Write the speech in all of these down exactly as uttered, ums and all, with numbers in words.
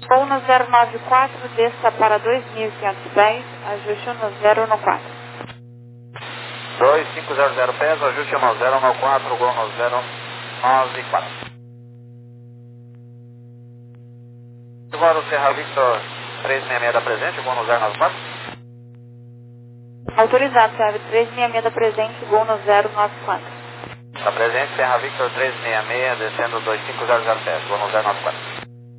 Voo no zero nove quatro, desça para dois mil e quinhentos pés, ajuste no zero no quatro. dois cinco zero zero pés, ajuste no zero no quatro, gol no zero nove quatro. Agora o Serra Victor três seis seis da presente, gol no zero nove quatro. Autorizado, serve três seis seis da presente, gol no zero nove quatro. Da presente, Serra Victor três seis seis, descendo dois cinco zero zero pés, gol no zero nove quatro.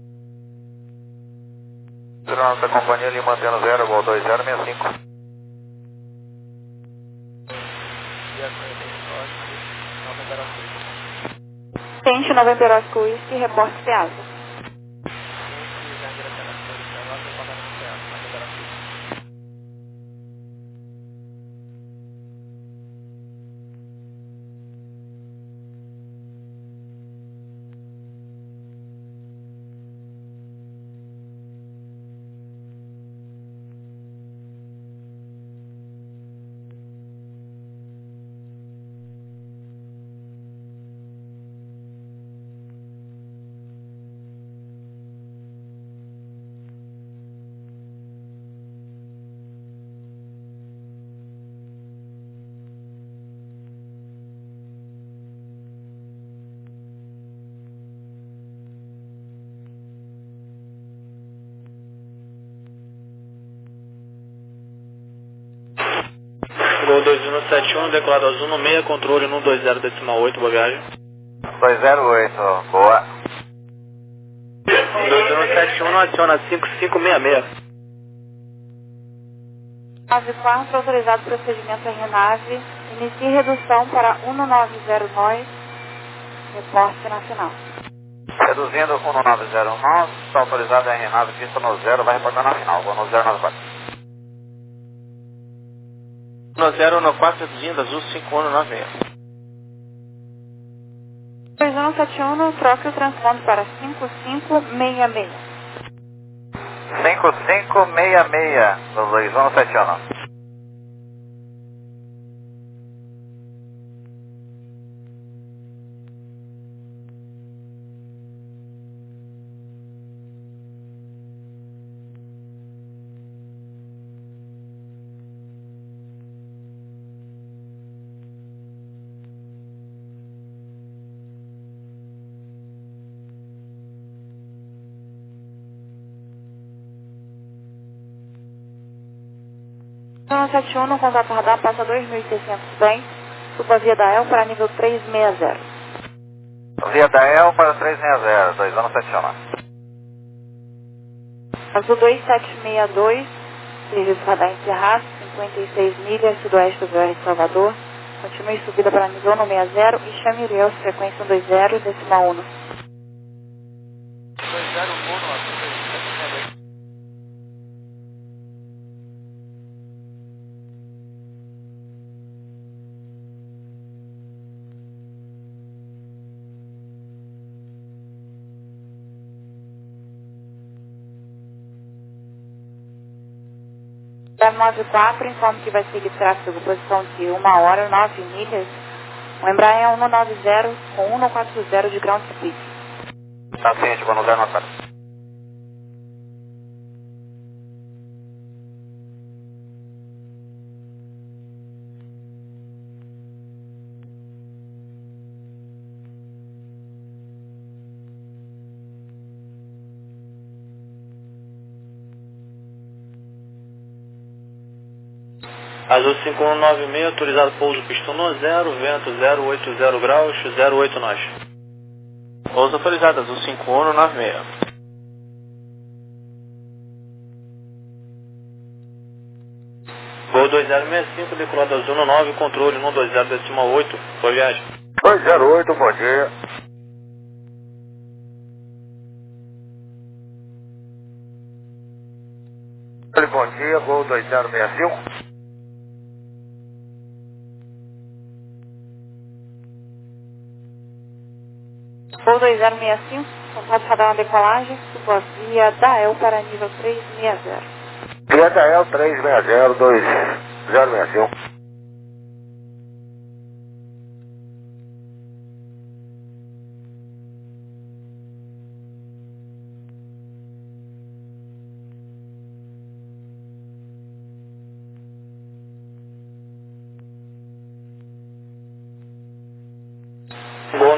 Nossa companhia ali mantendo zero, gol dois zero seis cinco. Tente noventa Eurosco Whisky, reporte Ceasa. Gol dois um sete um, decolado azul no meio, controle no dois zero decimal oito, bagagem. dois zero oito, boa. dois um sete um, adiciona cinco cinco seis seis. nove quatro, autorizado procedimento R nave, inicie redução para um nove zero nove, reporte na final. Reduzindo um nove zero nove, está autorizado a R nove, pista no zero, vai reportar na final, gol no zero nove quatro. No zero no quatro, reduzindo azul cinco um nove seis. dois um sete um, troque o transponder para cinco cinco seis seis. cinco cinco seis seis, do dois um sete um. um sete um, no contato radar, passa dois mil e seiscentos pés, suba via da El para nível trezentos e sessenta. Via da El para trezentos e sessenta, dois um sete um. Azul dois sete seis dois, serviço radar encerrado, cinquenta e seis milhas, sudoeste do V R de Salvador. Continue subida para nível no sessenta e chame Uriel, frequência um dois zero, decimal um. dois zero um, zero nove quatro, informe que vai seguir tráfego, posição de uma hora, nove milhas. O Embraer cento e noventa com cento e quarenta de ground speed. Tá ciente, gol no zero nove quatro. Azul cinco um nove seis, autorizado pouso pistão no zero, vento zero oito zero graus, zero oito nós. Pouso autorizado, Azul cinco um nove seis. Gol dois zero seis cinco, decolado Azul no nove, controle no dois zero decimal oito, boa viagem. dois zero oito, bom dia. Bom dia, gol dois zero seis cinco. Voo dois zero seis cinco, contato radar na decolagem, suba via da El para nível trezentos e sessenta. Via da El trezentos e sessenta, dois zero seis cinco.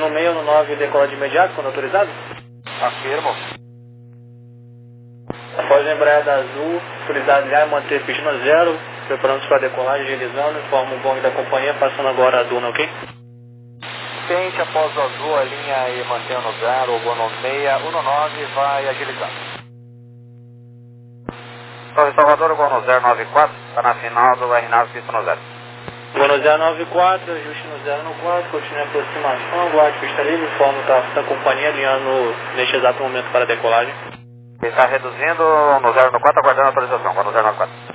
no meio, no nove, decola de imediato, quando autorizado? Afirmo. Após a embreada azul, autorizado já manter pista no zero, preparando-se para decolagem, agilizando, informa o bong da companhia, passando agora a duna, ok? Quente após o azul, a linha e mantenha no zero, o Gono seis um nove vai agilizando. Torre Salvador, Gono zero nove quatro, está na final do R nove, pista no zero. Gono zero nove quatro, ajuste no zero no quatro, continue a aproximação, aguarde pista livre, informa o tráfego da companhia, alinhando neste exato momento para a decolagem. Ele está reduzindo no zero no quatro, aguardando a autorização, Gono zero nove quatro.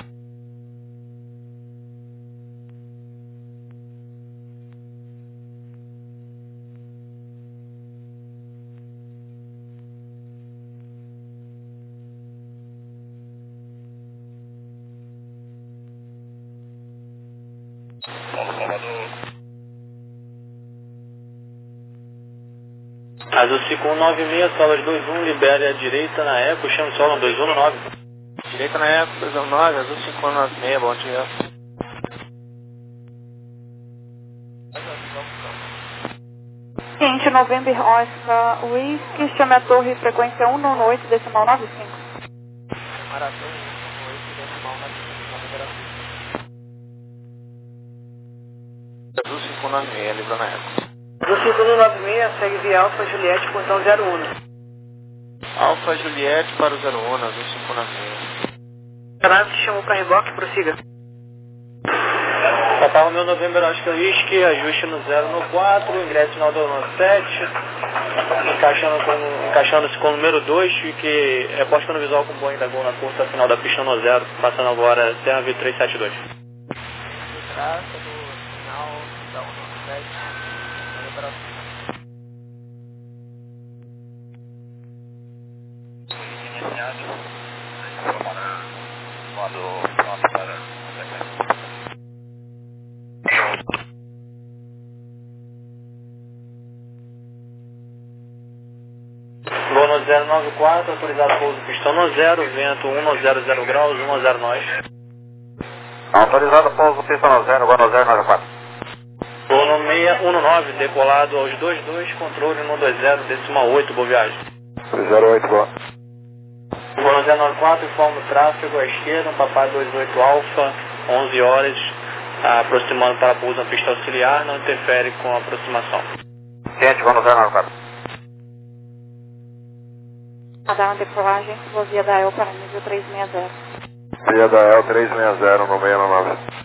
Azul cinco um nove seis, sola de dois um, libere a direita na eco, chama o solo dois um nove. Direita na eco, dois um nove, azul cinco um nove seis, bom dia. Quente, November Oscar Whisky, chame a torre, frequência um nove oito, decimal nove cinco. Maratona um nove oito, decimal nove cinco, azul cinco um nove seis, livra na eco. Do cinco um nove seis, segue via Alfa Juliette, portão zero um. Alfa Juliette para o zero um, azul cinco um nove seis. Canal que chamou para reboque, prossiga. Papa Romeo November Oscar Whisky, ajuste no zero no quatro, ingresso final do sete, encaixando com, encaixando-se com o número dois, que é posto no visual com o Boeing da Gol na curta final da pista no zero, passando agora C V trezentos e setenta e dois. Traça do final da um sete. Iniciado, informará quando pronto para a sequência. Gono zero nove quatro, autorizado pouso pistão no zero, vento um no zero zero graus, um a zero nós. Autorizado pouso pistão no zero, Gono zero nove quatro. Gono seis um nove, decolado aos dois dois, controle um dois zero, decimal oito, boa viagem. zero oito, boa. Gono zero nove quatro, informa o tráfego à esquerda, um papai dois oito alfa, onze horas, aproximando para pouso na pista auxiliar, não interfere com a aproximação. Quente, Gono zero nove quatro. A dar uma decolagem, vou via da E L para nível trezentos e sessenta. Via da E L trezentos e sessenta no seis nove.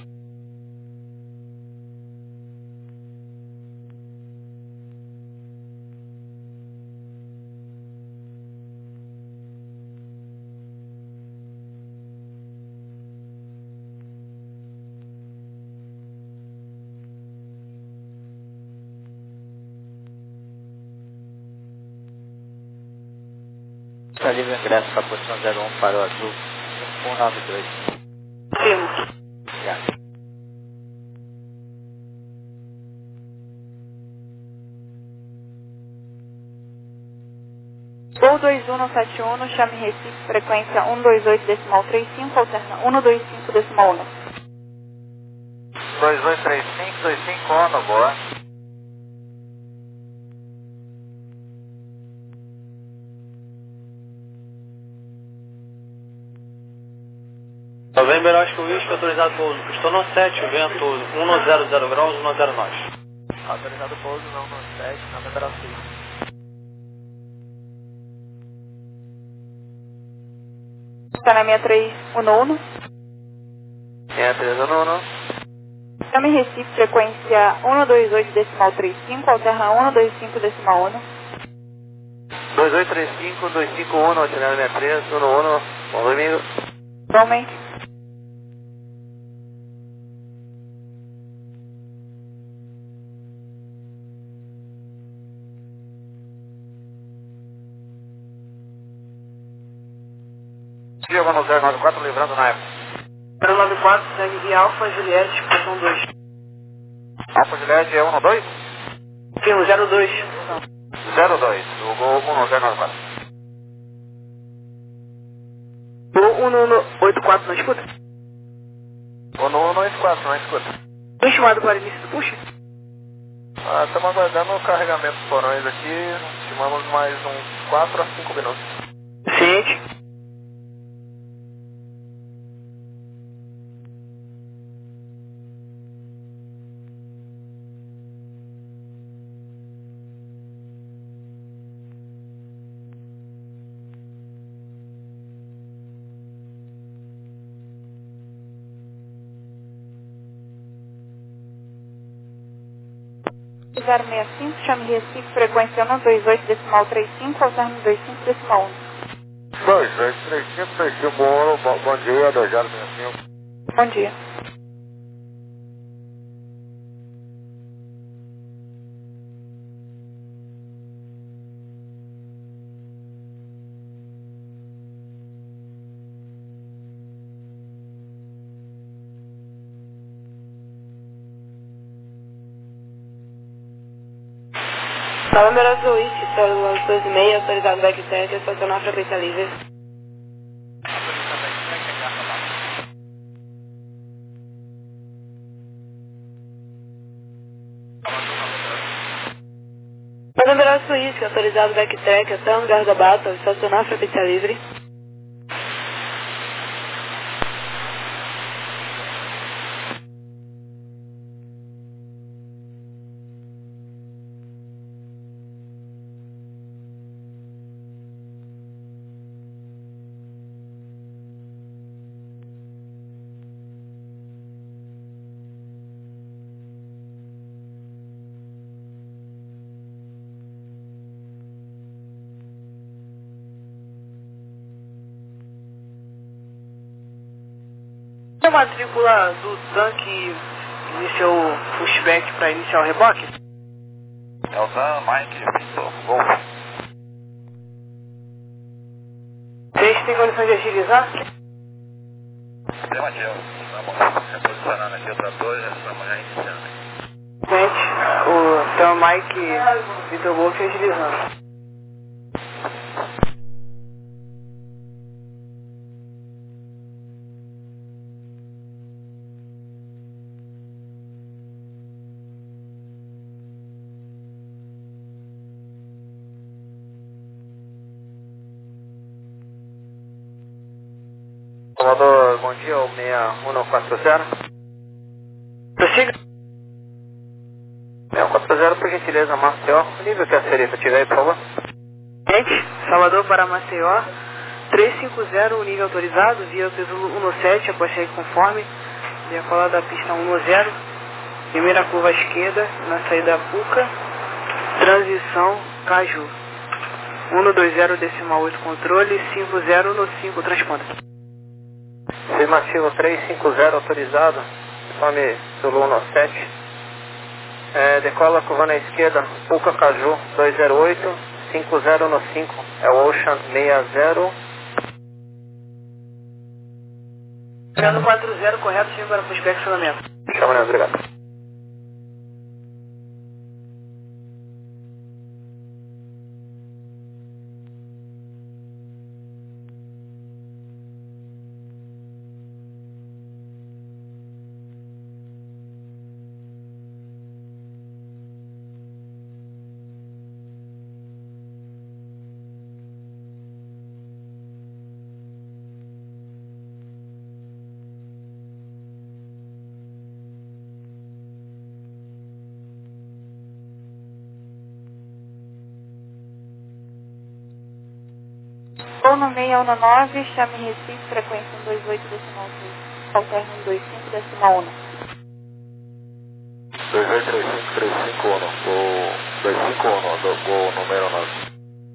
Está livre o ingresso para a posição zero um para o azul cinco um nove dois. Firmo. Obrigado. Gol dois um sete um, chame Recife, frequência um dois oito, decimal trinta e cinco, alterna um dois cinco, decimal um. dois dois três cinco, dois cinco um, boa. November Oscar Whisky, autorizado pouso pistão no sete, vento um no zero zero graus, um a zero nós. Autorizado pouso não no sete, na November seis. Está na sessenta e três um um. sessenta e três um um. Chame Recife, frequência um dois oito, decimal trinta e cinco, alterna um dois cinco, decimal um. dois oito três cinco, dois cinco um, alterna sessenta e três um um. Bom domingo. Igualmente. Diego no zero nove quatro, livrando na época. zero nove quatro, segue via Alfa Juliette, portão dois. Alfa Juliette é um no dois? Firmo, zero dois. zero dois, o gol um no zero nove quatro. Gol um no oito quatro, não escuta? um no um no oito quatro, não escuta. Foi chamado para início do push? Ah, estamos aguardando o carregamento dos porões aqui, estimamos mais uns quatro a cinco minutos. Ciente. zero seis cinco, chame Recife, frequência um dois oito decimal trinta e cinco, ao término vinte e cinco decimal um. dois oito três cinco, três cinco, bom, bom, bom dia, dois zero seis cinco. Bom dia. Salve, Suíte, célula dois e meio, autorizado backtrack, estacionar frequência livre. Salve, Suíte, autorizado backtrack, até o lugar da bata, estacionar frequência livre. A matrícula do tanque iniciou o pushback para iniciar o reboque? É o Dan, Mike, Vitor, Golf. Vocês têm condições de agilizar? Afirmativo. Estamos reposicionando aqui o trator e já estamos já iniciando. Gente, o então Mike Vitor Golf agilizando. Salvador, bom dia, o seis um quatro zero. Prossiga. seis um quatro zero, por gentileza, Maceió. O nível que a serifa tiver aí, por favor. Gente, Salvador para Maceió, trezentos e cinquenta, o nível autorizado, via peso sete, após sair conforme, decola da pista dez, primeira curva à esquerda, na saída Puca, transição Caju. cento e vinte decimal oito controle, cinquenta no cinco, transponda. Afirmativo trezentos e cinquenta, autorizado, nome Zulu sete. É, decola curva na esquerda, Puca Caju duzentos e oito, cinquenta no cinco, é o Ocean sessenta. Chegando quatro zero, correto, sim, para pushback acionamento. Chama, né? Obrigado. Ou no seis um nove, chame Recife, frequência um dois oito decimal três, ao término vinte e cinco decimal um. dois oito três cinco, três cinco um, gol dois cinco um, gol número nove.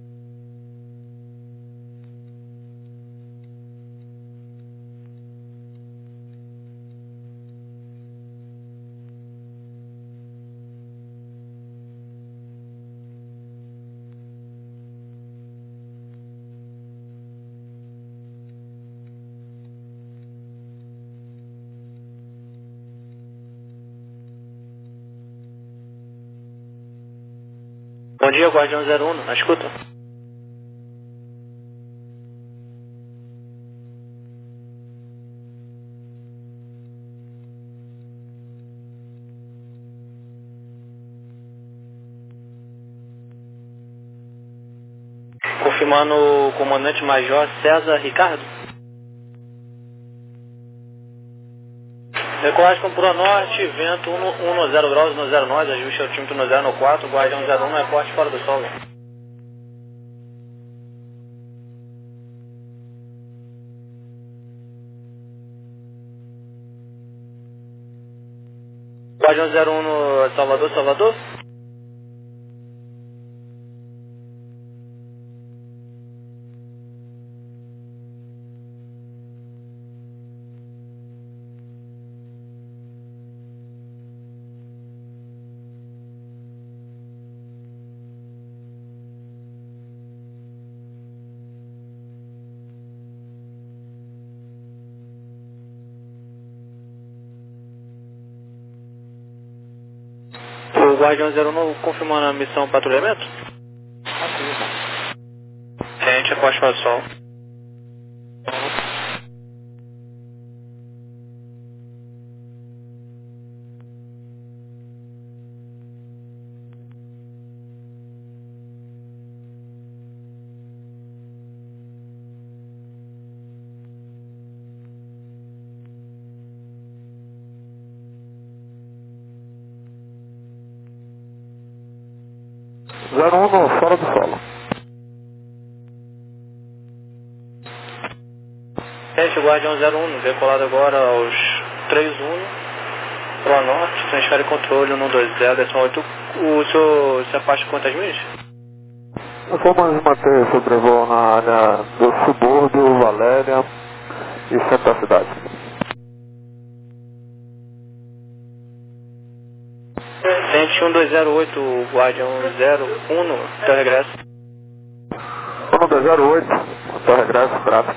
Bom dia, Guardião zero um, na escuta. Confirmando o comandante Major César Ricardo. Decolagem com Pro Norte, vento um no zero graus, no zero nós, ajuste altímetro no zero no quatro, Guardião zero um, reporte fora do solo. Guardião zero um no Salvador, Salvador. O Guardião zero um confirmando a missão patrulhamento? Gente, reporte fora do solo. zero um no fora do solo. Gente, o Guardião zero um, decolado agora aos três um, Pro Norte, transfere controle um dois zero, decimal oito. O senhor se afasta quantas milhas? Vamos manter sobrevoo na área do subúrbio, Valéria e centro da cidade. Gente, um dois zero oito, Guardião zero um, teu regresso. um dois zero oito, teu regresso, bravo.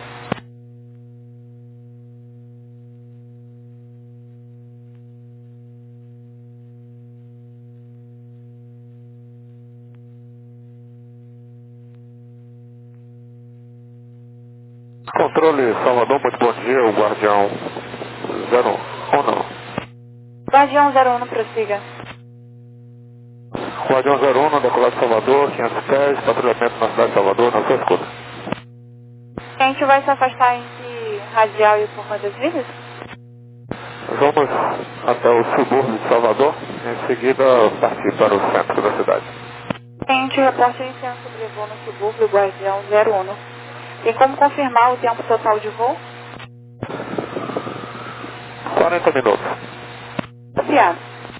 Controle Salvador, muito bom dia, o Guardião zero um, ou não? Guardião zero um, prossiga. Guardião zero um, no decolado Salvador, quinhentos pés, patrulhamento na cidade de Salvador, na sua escuta. A gente vai se afastar entre radial e por quantas milhas? Vamos até o subúrbio de Salvador, em seguida partir para o centro da cidade. A gente reporta iniciando sobrevoo no subúrbio, Guardião zero um. Tem como confirmar o tempo total de voo? quarenta minutos. Obrigado.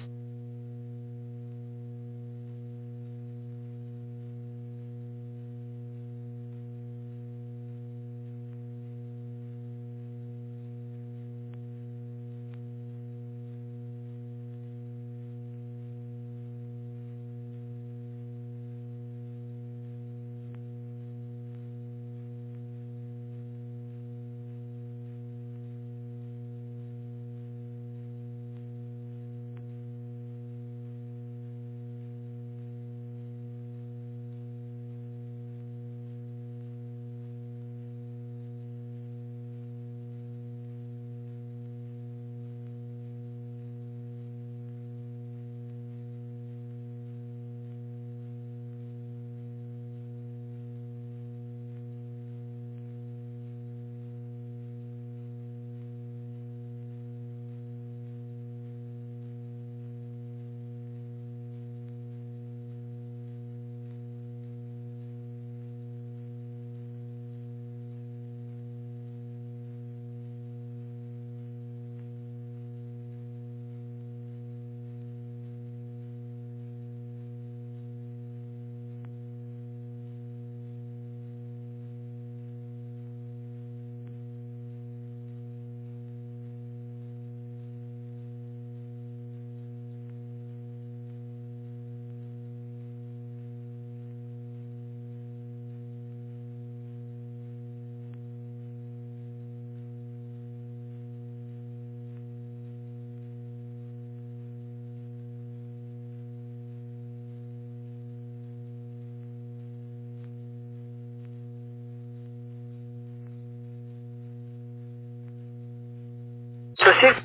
Prossiga.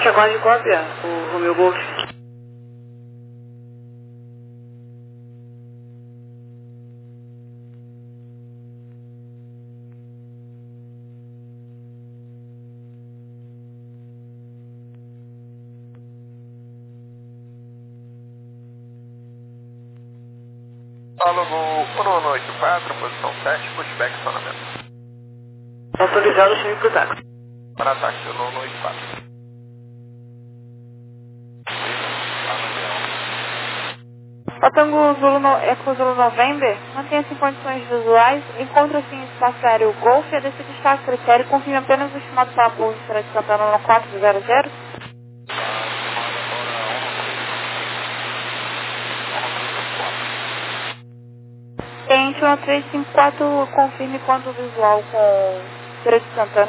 Norte aguarde cópia, o Romeo Golf. Fala no um oito quatro, posição sete, pushback estacionamento. Autorizado, chame pro táxi. Para ataque, no um oito quatro. Tango Zulu no, Eco Zulu November, mantenha-se em condições visuais, encontra-se em espaço aéreo Golf, a descer de destaque critério, confirme apenas o estimado para a bolsa será de Santana no quatro zero zero. Cliente um três cinco quatro, confirme quanto visual com Feira de Santana.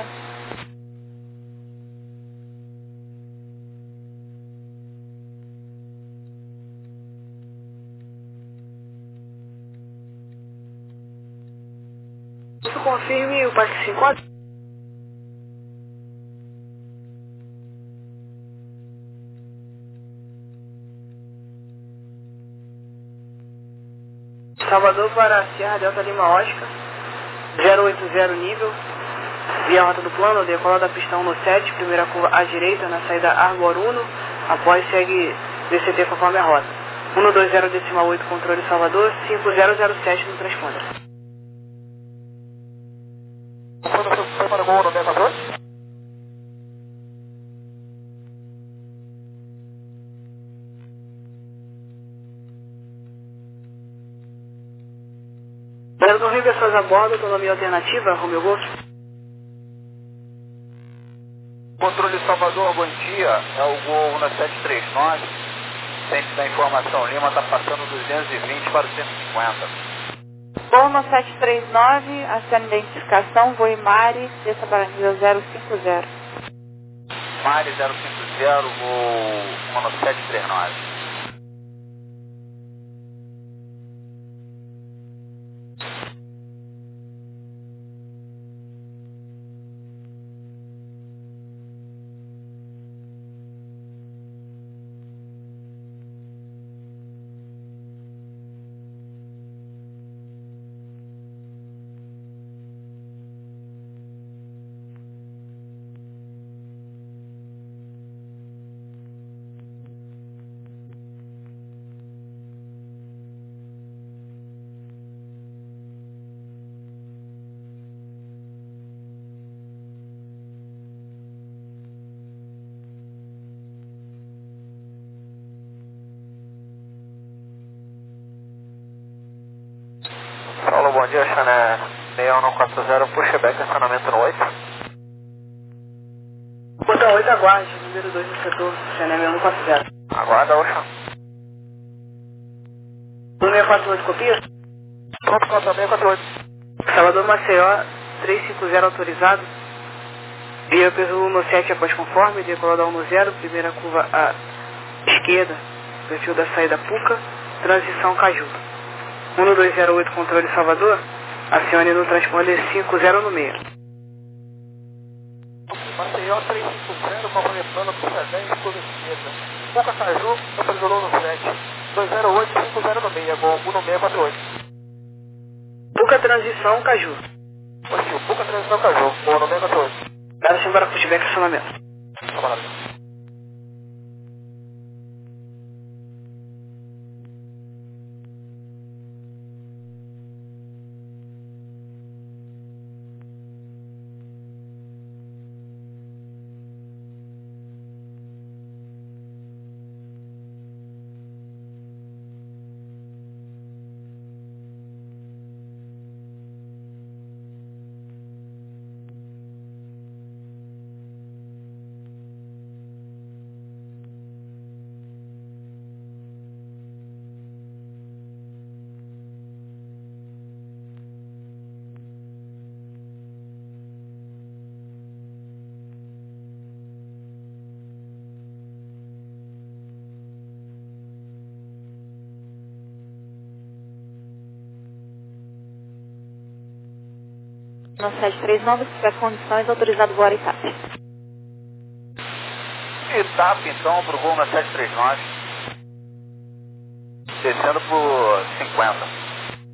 Isso confirme o Parque cinco quatro. Salvador para Sierra Delta Lima Oscar, zero oito zero nível, via rota do plano, decola da pista um no sete, primeira curva à direita na saída Arbor Uno, após segue D C T conforme a rota. um dois zero decimal oito controle Salvador, cinco zero zero sete no transponder. Foi para o gol no dez quatro? Aerodrome pessoas a bordo, autonomia alternativa, Romeo Golf. Controle Salvador, bom dia. É o Gol na sete três nove. Centro da informação, Lima está passando duzentos e vinte para o cento e cinquenta. Gol no sete três nove, acena identificação, voo Mari, desça para nível zero cinco zero. Mari zero cinco zero, Gol no sete três nove. Alô, bom dia, Chané seis um quatro zero, pushback, estacionamento no oito. Botão oito, aguarde, número dois no setor, Chané seis um quatro zero. Aguarda, Oxa. seis quatro oito, copia? Pronto, conta seis quatro oito. Salvador Maceió, trezentos e cinquenta autorizado. Via peso um sete após conforme, decolar da um zero, primeira curva à esquerda, perfil da saída Puca, transição Caju. um dois zero oito, controle Salvador, acione no transponder cinco zero no meio. Maceió trezentos e cinquenta, complementando pista dez, curva esquerda. Puca Caju, autorizou no sete. dois zero oito, cinco zero no meio, gol um seis quatro oito. Puca transição Caju. Positivo, Puca transição Caju, gol um seis quatro oito. Dá-se embora pushback acionamento. Trabalhado. No sete três nove, se tiver condições, autorizado voar e TAP. puxe T A P então pro voo na sete três nove. Descendo por cinquenta.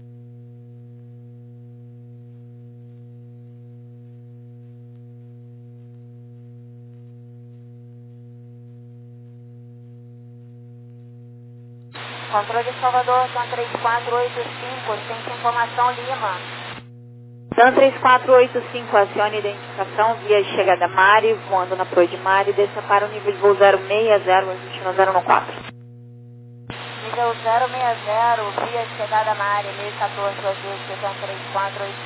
Controle Salvador, T A M três quatro oito cinco, tem informação Lima. T A M três quatro oito cinco, acione identificação, via chegada Mari, voando na proa de Mari, desça para o nível de voo zero seis zero, ajuste no zero um quatro. Nível zero seis zero, via chegada Mari, mil e quatorze, ajuste, T A M três quatro oito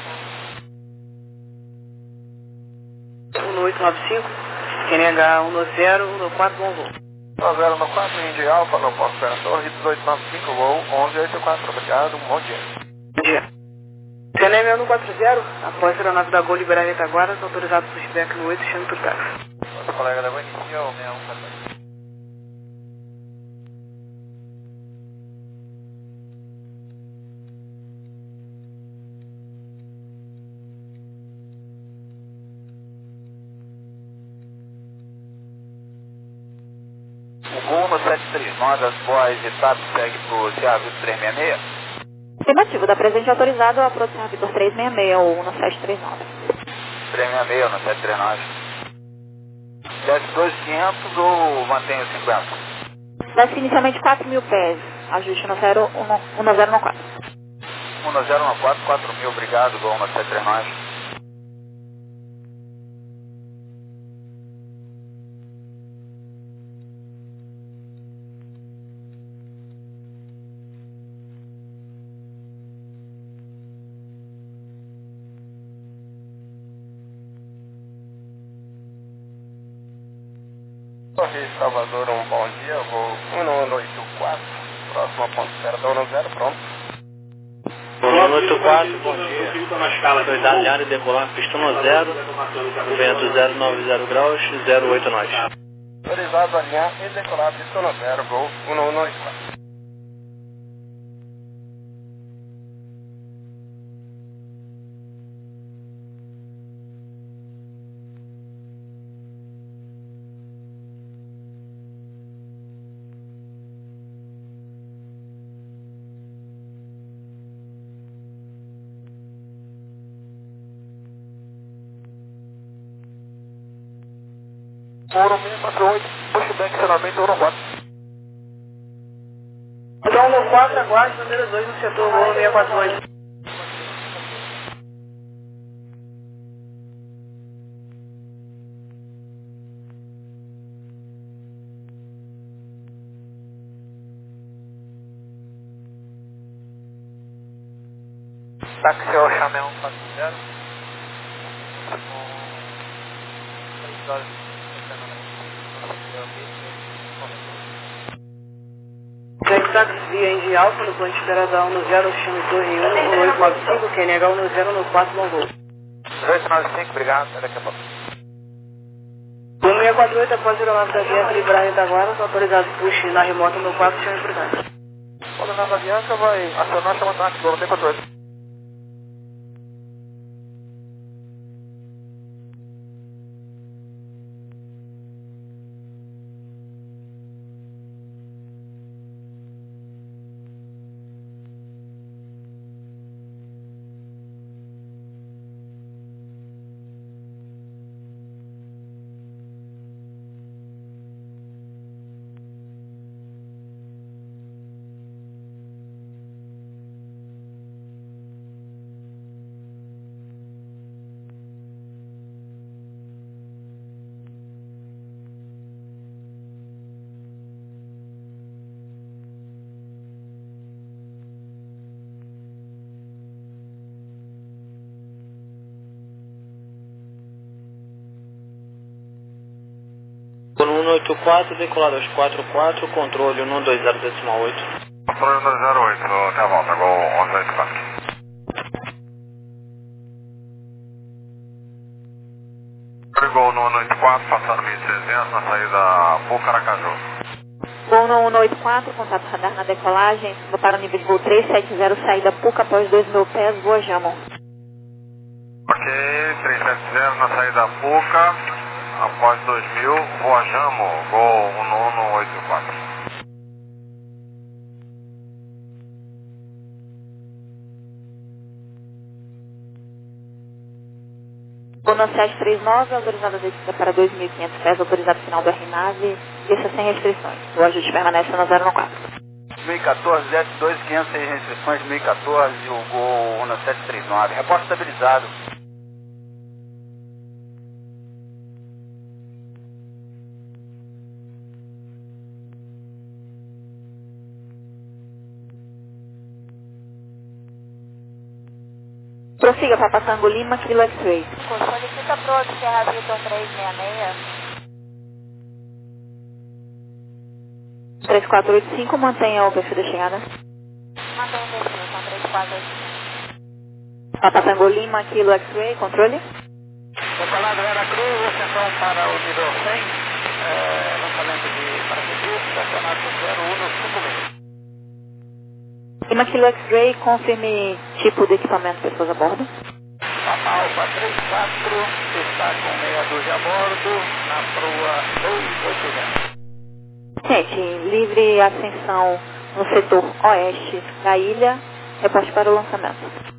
cinco. um oito nove cinco, Q N H um zero um quatro, bom voo. um zero um quatro, Indy Alfa, não posso esperar torre, dezoito nove cinco, voo onze oito quatro, obrigado, bom dia. Bom dia. C N M um quatro zero, após a aeronave da Gol liberar Itaguara, autorizado pushback no oito, chame por táxi. Nosso colega da Gol inicia o seis um quatro. O voo no sete três nove, as boas e T A P segue pro C A Vitor três seis seis. Afirmativo, da presente autorizado a produção Vitor três seis seis ou no sete três nove. três seis seis no sete três nove. Desce dois mil e quinhentos ou mantém o cinquenta? Desce inicialmente quatro mil pés, ajuste no zero um zero um quatro. um zero um quatro, quatro mil, obrigado, voo no sete três nove. Torre Salvador, um bom dia, voo um oito quatro, próximo ponto zero, dono zero, pronto. um oito quatro, bom dia. Autoridade de área decolar, pista no zero, vento zero nove zero graus, zero oito nove. Autorizado a alinhar e decolar, pista no zero, voo um oito quatro. Ouro seis quatro oito, pushback finalmente, Ouro quatro. Então, no quatro, aguarde número dois no setor, voo seis quatro oito. Táxi ao Chamé um quatro zero. três horas. Cheque táxi via Indy Alfa, no plano de espera da um zero, chame torre um, um oito nove cinco, Q N H um zero um quatro, bom voo. dezoito nove cinco, obrigado, até daqui a pouco. um seis quatro oito, após a aeronave da Bianca liberar Itaguara, autorizado push na remota no quatro, chame por táxi. Quando a aeronave da Bianca vai acionar, chama táxi, voo seis quatro oito. um oito quatro, decolado aos quatro quatro, controle um dois zero decimal oito. Controle um dois zero oito, até a volta, gol onze oito quatro. Gol no um oito quatro, passando mil e trezentos na saída Pucaracaju. Gol no um oito quatro, contato radar na decolagem, suba para o nível de voo três sete zero, saída Puca após dois mil pés, voa Jamon. Ok, três sete zero na saída Puca, Após dois mil, Voa Jamo, Gol um nono oito quatro. Bono sete três nove, autorizada a descida para dois mil e quinhentos pés, autorizado final do R nave, desça sem restrições. O ajuste permanece no zero quatro. dois mil e quatorze, S dois, quinhentos, sem restrições, dois mil e quatorze, o Gol Uno sete três nove, reporte estabilizado. Prossiga, Papa Tango Lima, Kilo X-Ray. Solicita pro Sierra Vitor trezentos e sessenta e seis. três quatro oito cinco, mantenha o perfil da chegada. Mantenha o perfil, são três quatro oito cinco. Papa Tango Lima, Kilo X-Ray, controle. Decalado Veracruz, ascensão para o nível cem, é, lançamento de paraquedista, estacionado no zero um cinco seis. Lima, Kilo X-Ray, confirme tipo de equipamento pessoas a bordo. Papa Alfa três quatro, está com meia dúzia a bordo, na proa dois oito zero. Gente, livre ascensão no setor oeste da ilha, reporte para o lançamento.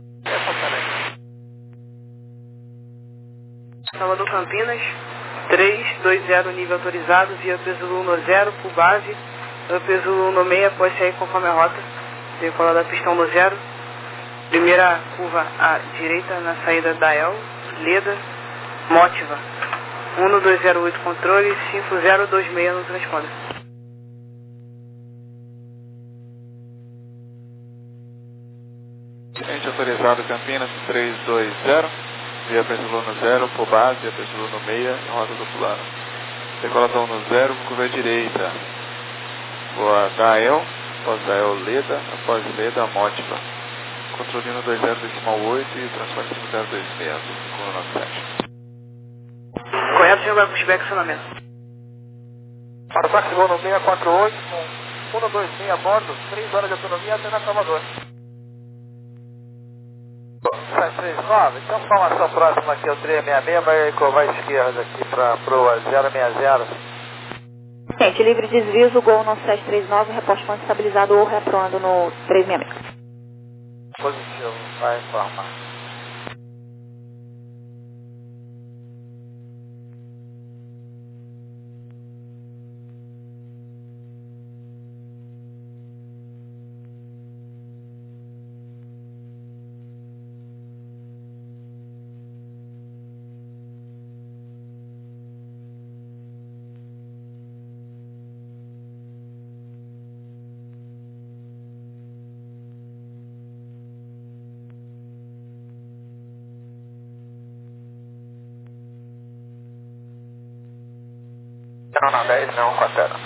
Salvador Campinas, três dois zero, nível autorizado, via peso Luno zero, por base, peso Luno seis, após sair conforme a rota, decolar da pistão no zero, primeira curva à direita na saída da El, Leda, Motiva, um dois zero oito controle, cinco zero dois seis no transponder. Cliente autorizado Campinas três dois zero, via Pensaluno zero, por base, via Pensaluno seis, em rota do plano. Decolação no zero, curva à direita. Boa Dael, após Dael Leda, após Leda Motiva. Controle no dois zero decimal oito e transporte cinco zero dois seis, cinco nove sete. Correto, senhor, vai pushback acionamento. Para o táxi Gol no seis quatro oito, com um dois seis a bordo, três horas de autonomia até na Salvador. sete três nove, então formação próxima aqui é o três seis seis, vai curvar à esquerda aqui para a proa zero seis zero. Gente, livre desvios, o Gol no sete três nove, reporte ponto estabilizado ou reproando no três seis seis. Positivo, vai informar. Não, não, dez não, quatro.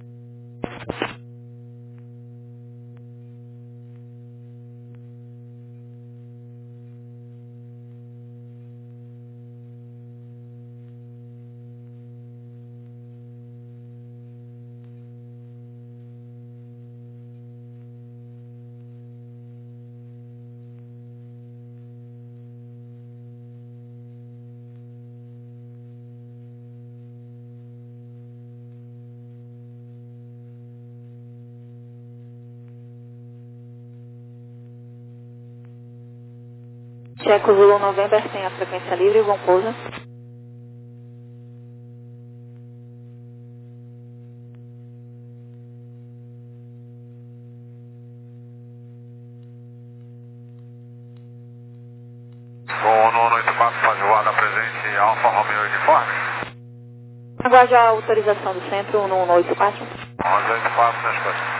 Checo Zulu November tem a frequência livre, vão pousa. Gol nono oito quatro, pode voar da presente Alfa Romeo Uniforme. Aguarde a autorização do centro no oito quatro. onze oito quatro nas coisas.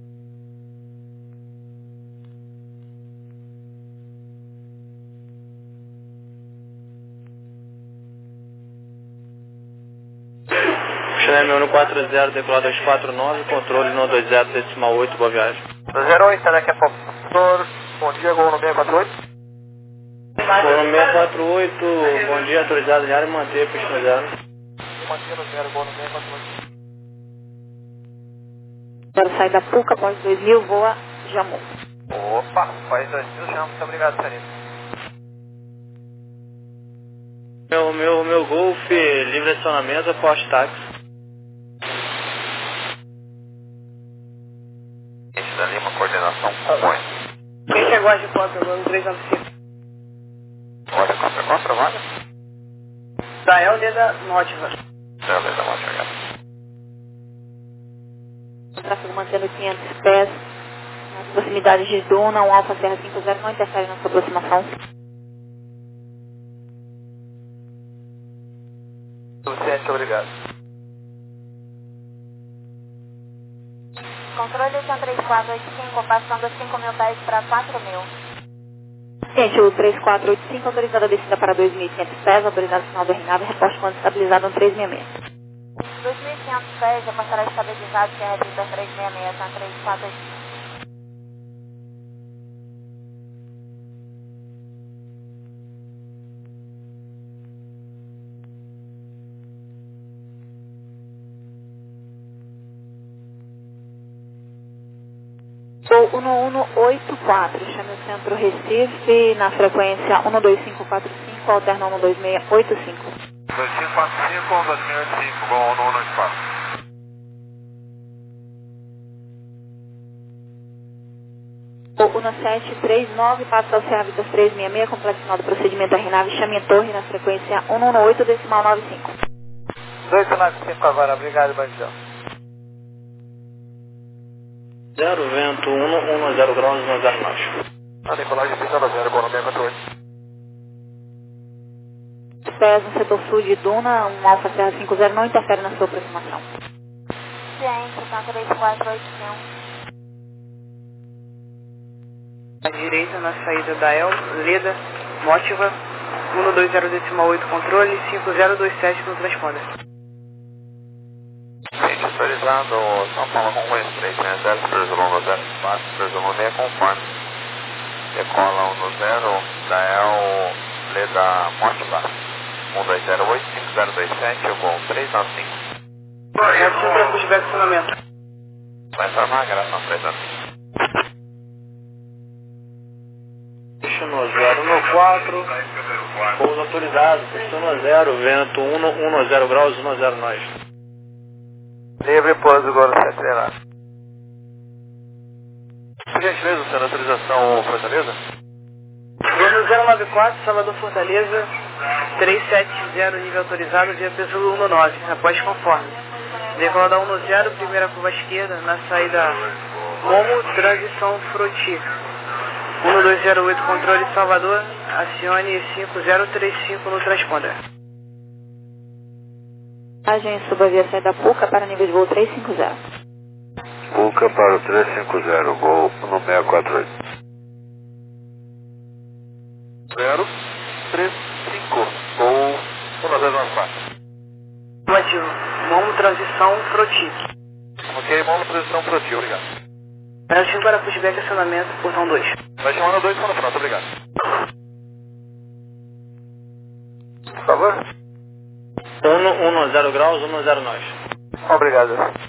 Chame um quatro zero, decolar dois quatro nove, controle no dois zero decimal oito, boa viagem. zero oito, daqui a pouco. Bom dia, Gol no seis quatro oito. Gol no seis quatro oito, bom dia, autorizado em área, manter, pista zero. Manter no zero, Gol no seis quatro oito. Quero sair da Puca, após dois mil, voa Jammu. Opa, faz dois mil, chama, muito obrigado, Sarita. Meu, meu, meu Golf, livre livre acionamento é Forte Táxi. Gente da Lima, coordenação comum. Quem que aguarda de conta, mano? três nove cinco. Olha, contra, contra, vaga. Da Helder da Nótiva. Helder da Nótiva. O tráfego mantendo quinhentos pés nas proximidades de Duna, um Alfa Serra cinquenta não interfere na sua aproximação. Suficiente, obrigado. Controle Ocean três quatro oito cinco, passando cinco mil pés para quatro mil. Gente, o três quatro oito cinco, autorizado a descida para dois mil e quinhentos pés, autorizado final do Renave, reposte quando estabilizado no três seis seis. dois mil e quinhentos pés, já passará estabilizado, que é a repita três seis seis, Ocean três quatro oito cinco. Sou um um oito quatro, chame o centro Recife na frequência um dois cinco quatro cinco, alterna um dois seis oito cinco. dois cinco quatro cinco, dois seis oito cinco, bom, um um oito quatro. O um sete três nove, passa ao Serra Vitas três seis seis, complexo final do procedimento da Renave, chame em torre na frequência um um oito, decimal nove cinco. dois nove cinco agora, obrigado, Bandidão. Zero, vento um, um zero graus, um zero nove. A decolagem pista zero, bom, bem quatro oito. Pés no setor sul de Duna, um Alfa Serra cinquenta não interfere na sua aproximação. Ciente, tá três quatro oito cinco. À direita, na saída da El, Leda, Mótiva, um dois zero decimal oito, controle, cinco zero dois sete no transponder. Gente, autorizado, São Paulo com dois três, né? zero, Presolongo zero quatro, Presolongo é conforme. Decola um zero, Dael, Leda, Mótiva, um dois zero oito, cinco zero dois sete, eu vou três nove cinco. Reto para pushback acionamento. Vai informar, graças a três nove cinco. No zero no quatro, pouso autorizado, no zero, vento um zero graus, um zero nove. Livre, pouso, agora sete zero. Por gentileza, senhor, autorização Fortaleza? Voo zero nove quatro, Salvador Fortaleza, três sete zero, nível autorizado, via Peso um nove, após conforme. Decola da um zero, primeira curva esquerda, na saída Momo, transição Froti. um dois zero oito, controle Salvador, acione cinco zero três cinco no transponder. Agem suba via saída Puca para nível de voo trezentos e cinquenta. Puca para o trezentos e cinquenta, voo no seis quatro oito. zero, três, cinco, voo um zero nove quatro. Motivo, Momo, transição Froti. Ok, Momo, transição Froti, obrigado. Brasil para pushback acionamento, portão dois. Vai chamar no dois para pronto, obrigado. Por favor? um zero graus, um zero nove. Obrigado.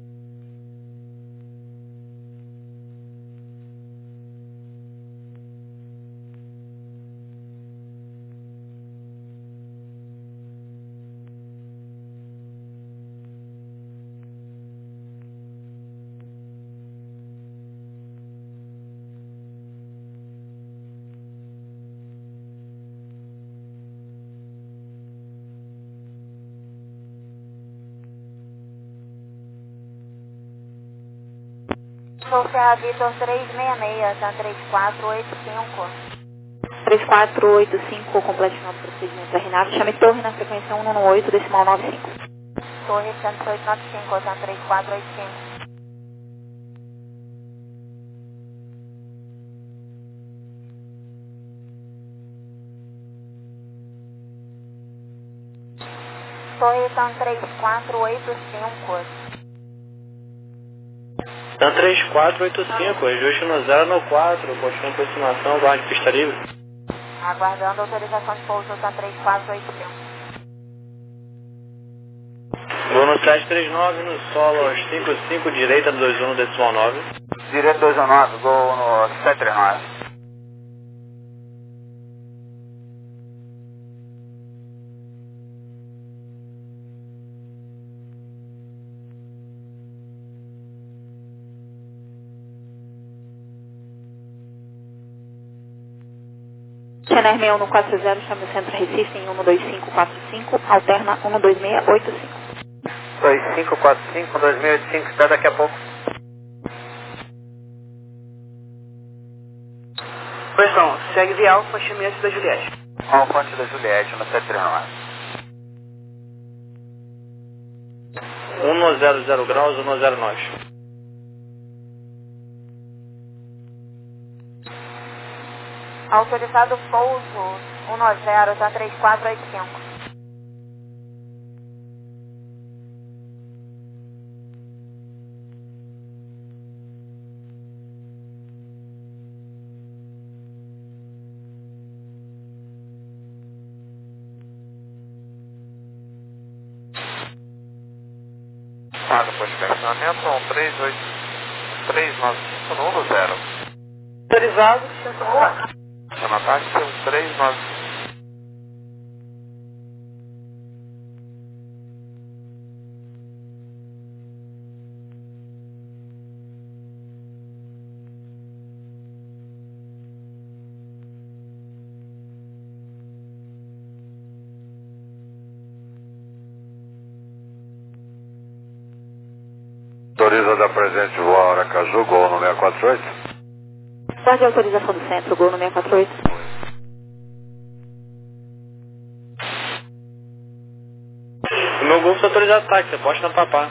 Sou Serra Vitor três seis seis, tá três quatro oito cinco. três quatro oito cinco, complete final do procedimento da Renave, chame torre na frequência um um oito, decimal nove cinco. Torre cento e oito nove cinco, tá três quatro oito cinco. Torre tá três quatro oito cinco. Então três quatro oito cinco, ajuste no zero no quatro, postando aproximação, barra de pista livre. Aguardando autorização de pouso, tá três quatro oito cinco. Vou no sete três nove, no solo aos cinco cinco, direita no dois um, decimal nove. Direito dois um nove, vou no sete três nove. Channel seis um quatro zero, chame o centro Recife em um dois cinco quatro cinco, alterna um dois seis oito cinco. dois cinco quatro cinco, um dois seis oito cinco, está daqui a pouco. Pois não, segue via Alfa, chame antes da Juliette. Alfa antes da Juliette, no sete três nove. um zero zero graus, um zero nove. Autorizado pouso um zero, tá três quatro oito cinco. Paga por estacionamento, um três oito três nove cinco no um zero. Autorizado, centro quatro. Chama táxi um três nove cinco. Autoriza da presente voar Aracaju, Gol no seis quatro oito. Pode autorização do centro, Gol no seis quatro oito. O meu Golf está autorizado táxi, você pode na papá.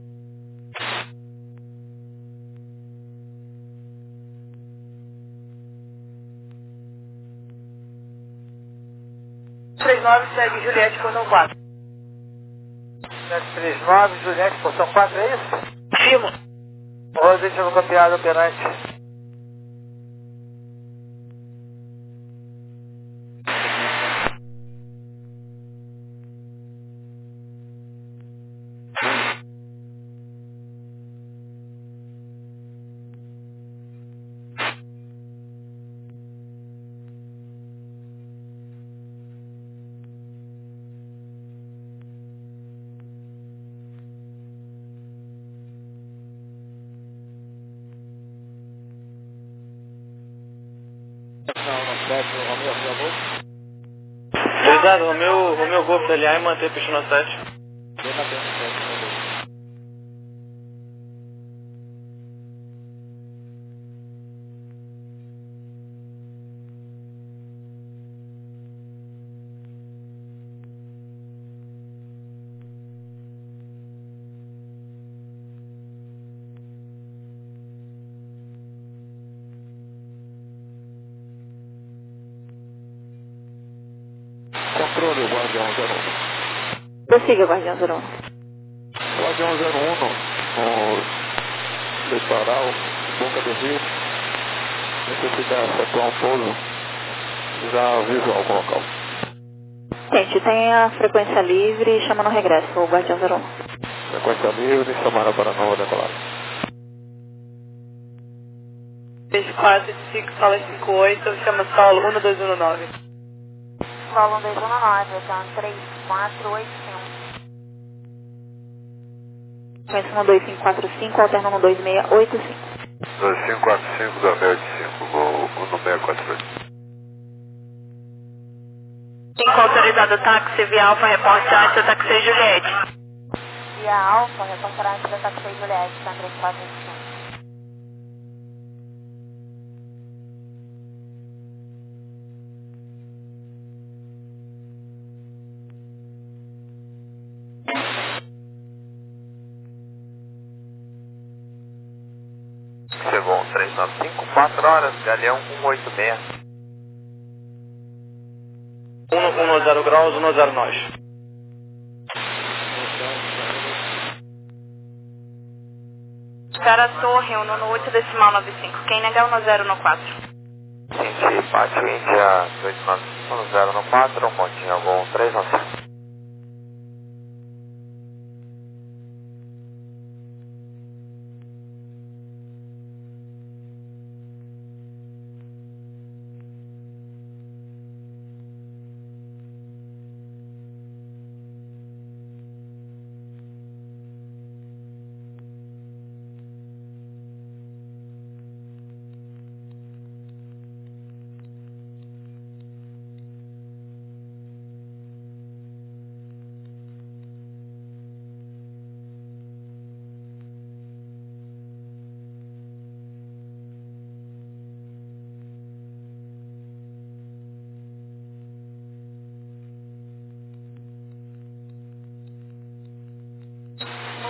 três nove, segue Juliette, portão quatro. sete três nove, Juliette, portão quatro, é isso? Firma. Rose, chegou copiado, operante. Autorizado, o meu, o meu Golf L A e manter pista no sete. Controle, Guardião zero um. Prossiga, Guardião zero um. Guardião zero um no, no litoral, Boca do Rio. Necessita efetuar um pouso já visual com o local. Gente, tem a frequência livre e chama no regresso, o Guardião zero um. Frequência livre, chamada para nova decolagem. três quatro cinco, sala cinco oito, chama solo um dois um nove. Solo um dois um nove, tá três quatro oito cinco. Frequência um dois cinco quatro cinco, alterna um dois seis oito cinco. dois cinco quatro cinco, dois seis oito cinco, voo no seis quatro oito. cinco autorizado táxi via Alfa, reporte antes da táxi Juliette. Via Alfa, reportará antes da táxi Juliette, tá três quatro oito cinco. Chegou um três nove cinco, quatro horas, Galeão um oito seis. um zero graus, um zero nove. Cara Torre, um no oito decimal nove cinco. Quem nega um zero no quatro. Cinti, Pátio Índia dois nove cinco, zero no quatro, um pontinho, algum três nove cinco.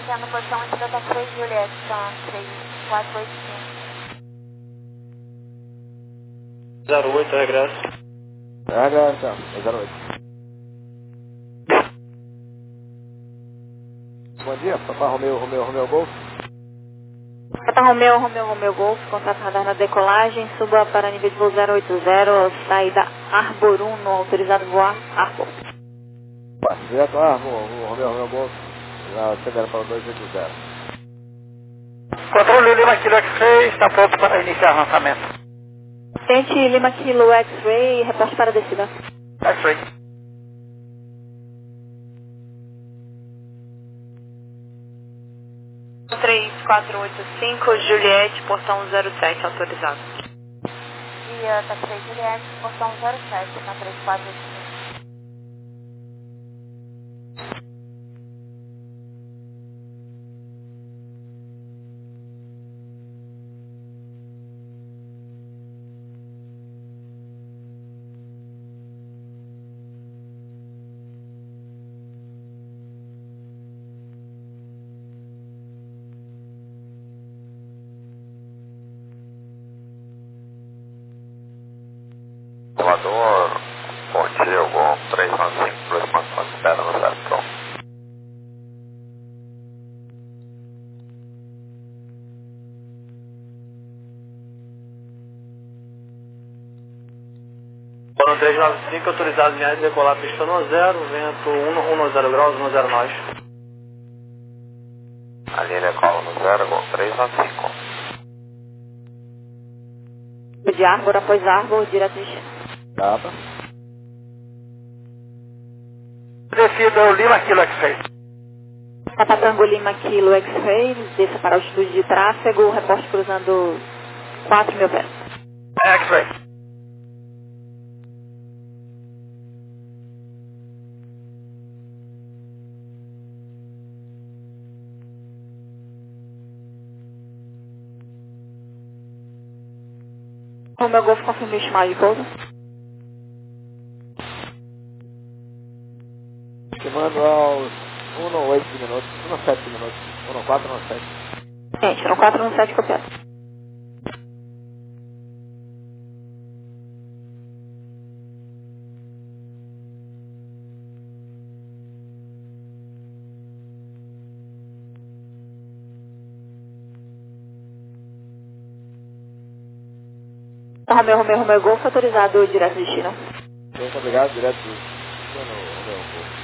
descendo posição antes da três Juliette, tá? três quatro oito cinco. zero oito, regresso. Regresso, zero oito. Bom dia, Papa Romeu, Romeu, Romeu Golf. Papa Romeu, Romeu, Romeu Golf, contato radar na decolagem, suba para nível de voo zero oito zero, saída Arbor um, no autorizado voar Arbor. Direto Arbor, Romeu, Romeu Golf, já acelera para o dois oito zero. Controle Lima Kilo X-Ray, está pronto para iniciar o lançamento. Tente Lima Kilo X-Ray, reporte para a descida. X-Ray. três quatro oito cinco, Juliette, portão zero sete, autorizado. Via da três Juliette, portão zero sete, na três quatro oito cinco. Salvador, bom dia, Gol três nove cinco, aproximação de espera no Ceptron. Plano três nove cinco, autorizado em área de decolar pista no zero, vento um zero graus, um zero nós. A linha decola no zero, Gol três nove cinco. De Arbor após Arbor, direto de China. Capa. Descida o Lima Kilo X-Ray. Papa Tango Lima Kilo X-Ray, desça para a altitude de tráfego, reporte cruzando quatro mil pés. X-Ray. Romeu Golf confirma o estimado de pouso. Estimando aos um oito minutos, um sete minutos, um quatro, um sete. Gente, foram quatro no sete copiado. Romeu, Romeu, Romeu Golf, autorizado direto de China. Muito obrigado, direto de China, Romeu Golf.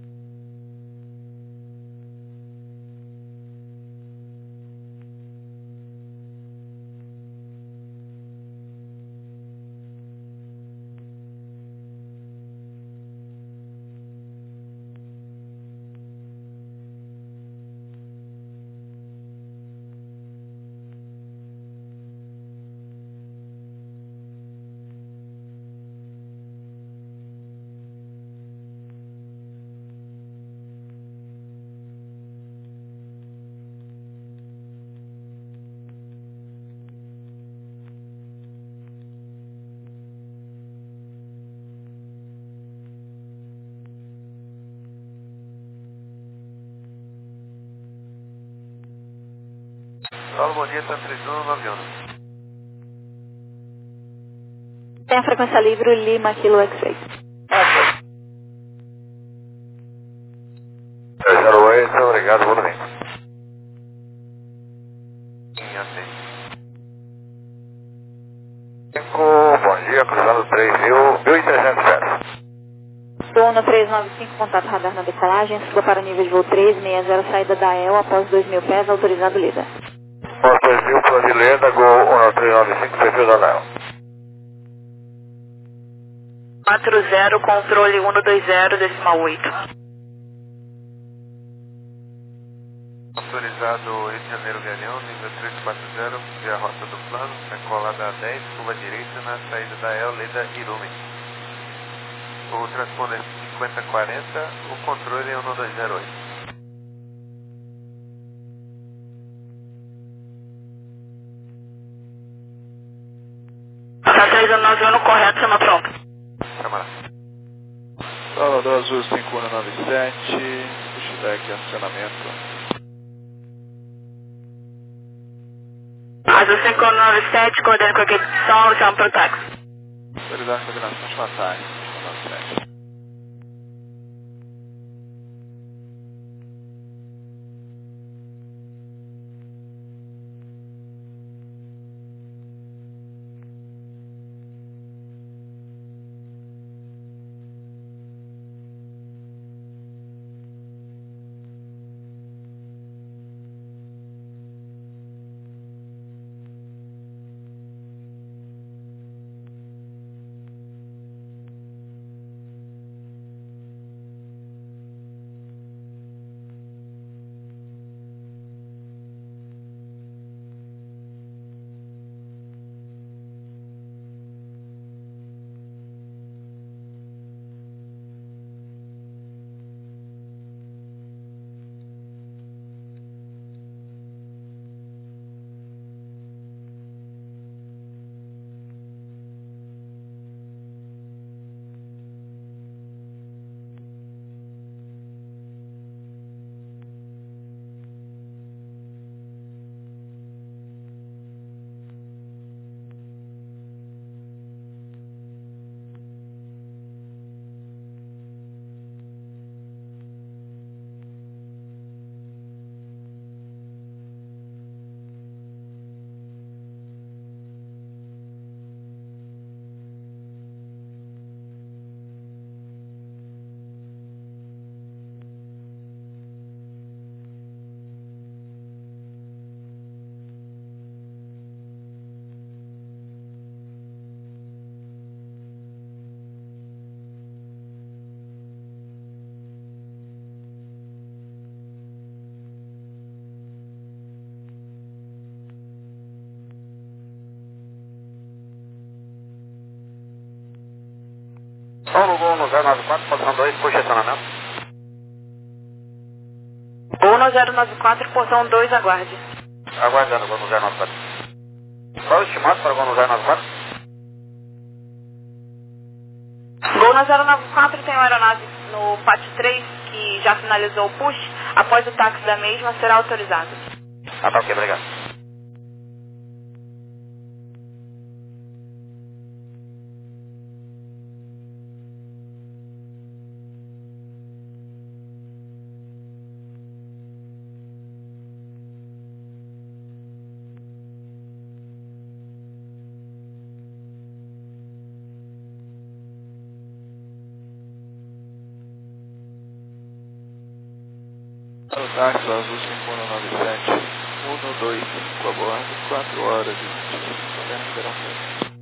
Salve, bom dia, tá três um nove um. Tem a frequência livre Lima Kilo X-Ray. três zero oito, obrigado, bom domingo. cinco, bom dia, cruzando três mil, mil e trezentos metros. Tona três nove cinco, contato radar na decolagem, suba para nível de voo três seis zero, saída da E L após dois mil pés, autorizado líder. Após dois mil, plano de lenda, Gol um três nove cinco, perfil da N E L. quatro zero, controle um dois zero, decimal oito. Autorizado Rio de Janeiro Galhão, nível três quatro zero, via rota do plano, decolada a dez, curva direita na saída da E L, Leda Irume. O transponder cinquenta quarenta, o controle é um dois zero oito. Tá três nove um no correto, chama pronto. Chama lá. Salvador Azul cinco um nove sete, pushback acionamento. nove sete, coordenando com aquele som, chama para o táxi. Autorizar a coordenação de ataque, pista nove sete. Paulo Gol no zero nove quatro, posição dois, puxa estacionamento. Gol no zero nove quatro, portão dois, aguarde. Aguardando, Gol no zero nove quatro. Qual o estimado para o Gol no zero nove quatro? Gol no zero nove quatro tem uma aeronave no pátio três que já finalizou o push. Após o táxi da mesma, será autorizado. Ah, tá ok, obrigado. Para o táxi azul cinco um nove sete, um dois cinco a bordo, quatro horas e vinte e cinco, governo Ribeirão Preto.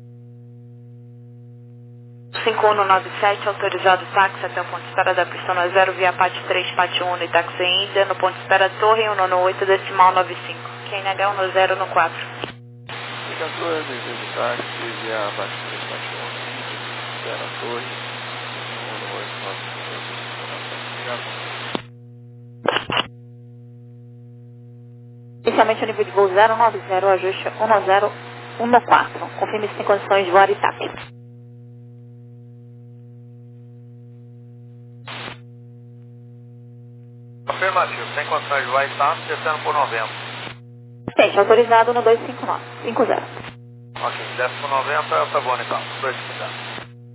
cinco um nove sete, autorizado táxi até o ponto de espera da pista no zero, via P A T três, P A T um e táxi Índia, no ponto de espera Torre um no oito, decimal nove cinco. Q N H um no zero no quatro. Ligador, desejo de táxi, via P A T três, P A T um, Índia, zero a Torre, um no oito, nove cinco, obrigado. Inicialmente o nível de voo zero nove zero, ajuste um zero um no quatro. Confirme se tem condições de voar e TAP. Afirmativo, tem condições de voar e TAP, descendo por novembro. Teste autorizado no dois cinco nove, cinco zero. Ok, desce por novembro, tá bom então, dois cinco zero.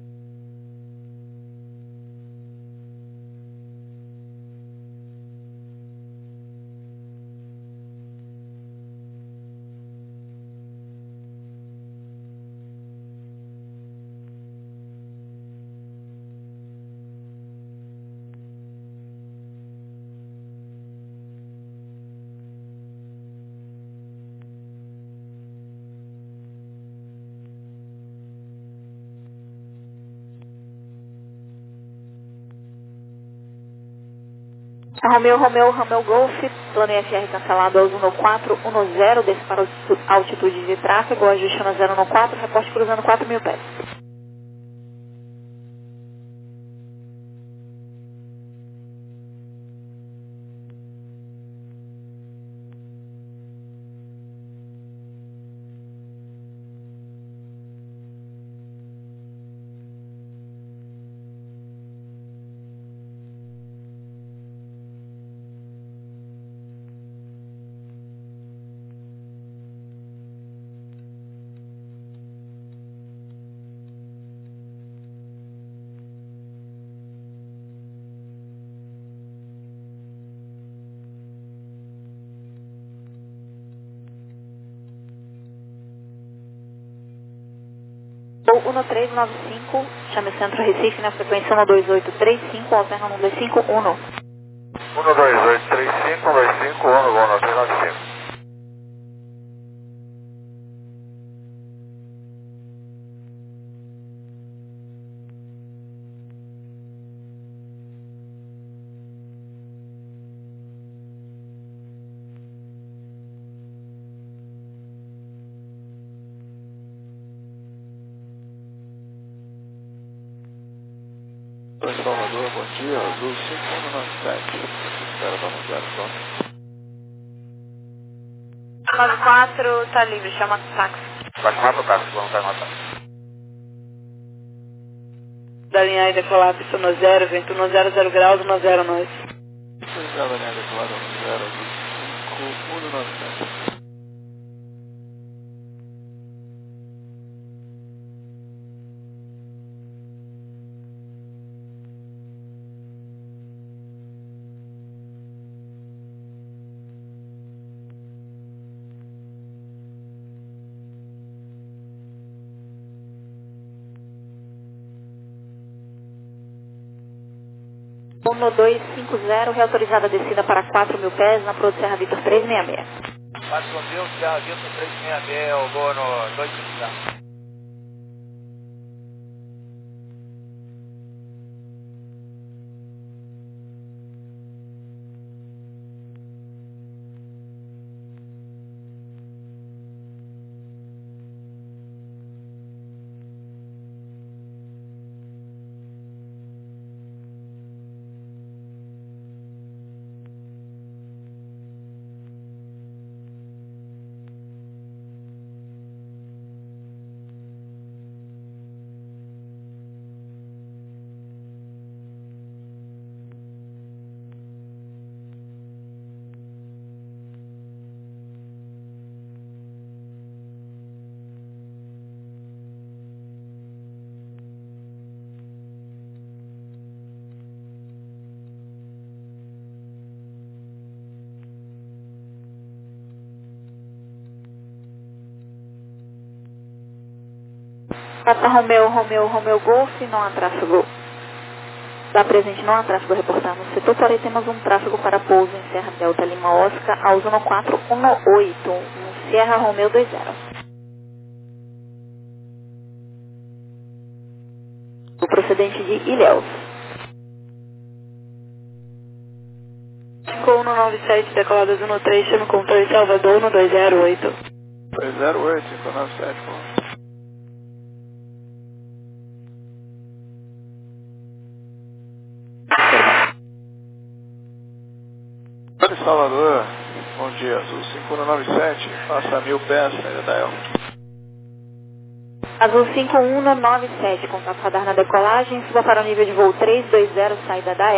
Romeu, Romeu, Romeu Golf, plano I F R cancelado, azul no quatro, um no zero, desce para altitude de tráfego, ajuste no zero no quatro, reporte cruzando quatro mil pés. Gol um três nove cinco, chame Centro Recife na frequência um dois oito três cinco, alterna um dois cinco um. um dois oito três cinco, um dois cinco um, Gol nove três nove cinco. Salvador, bom dia, Azul cinco um nove sete, espera para mudar o som. nove quatro, tá livre, chama o táxi. Vai chamar pro táxi, vamos estar no táxi. Da linha decolar, pista no zero, vento no zero, zero graus, no zero nós. Pois é, da linha decolada no zero, Azul cinco um nove sete. um dois cinco zero, reautorizada a descida para quatro mil pés na Pro Serra Vitor trezentos e sessenta e seis. quatro mil, Serra Vitor trezentos e sessenta e seis, o Gol no dois cinco zero. Papa Romeu, Romeu, Romeu Golf, não há tráfego. Da presente não há tráfego reportado no setor, porém temos um tráfego para pouso em Serra Delta Lima Oscar, ao zona quatro um oito, no Sierra Romeu dois zero. O procedente de Ilhéus. cinco um nove sete, decolada zona três, chame controle Salvador no dois zero oito. dois zero oito, cinco nove sete, pô. Salvador, bom dia, Azul cinco um nove sete, passa mil pés, saída da El. Azul cinco um nove sete, contato radar na decolagem, suba para o nível de voo três dois zero, saída da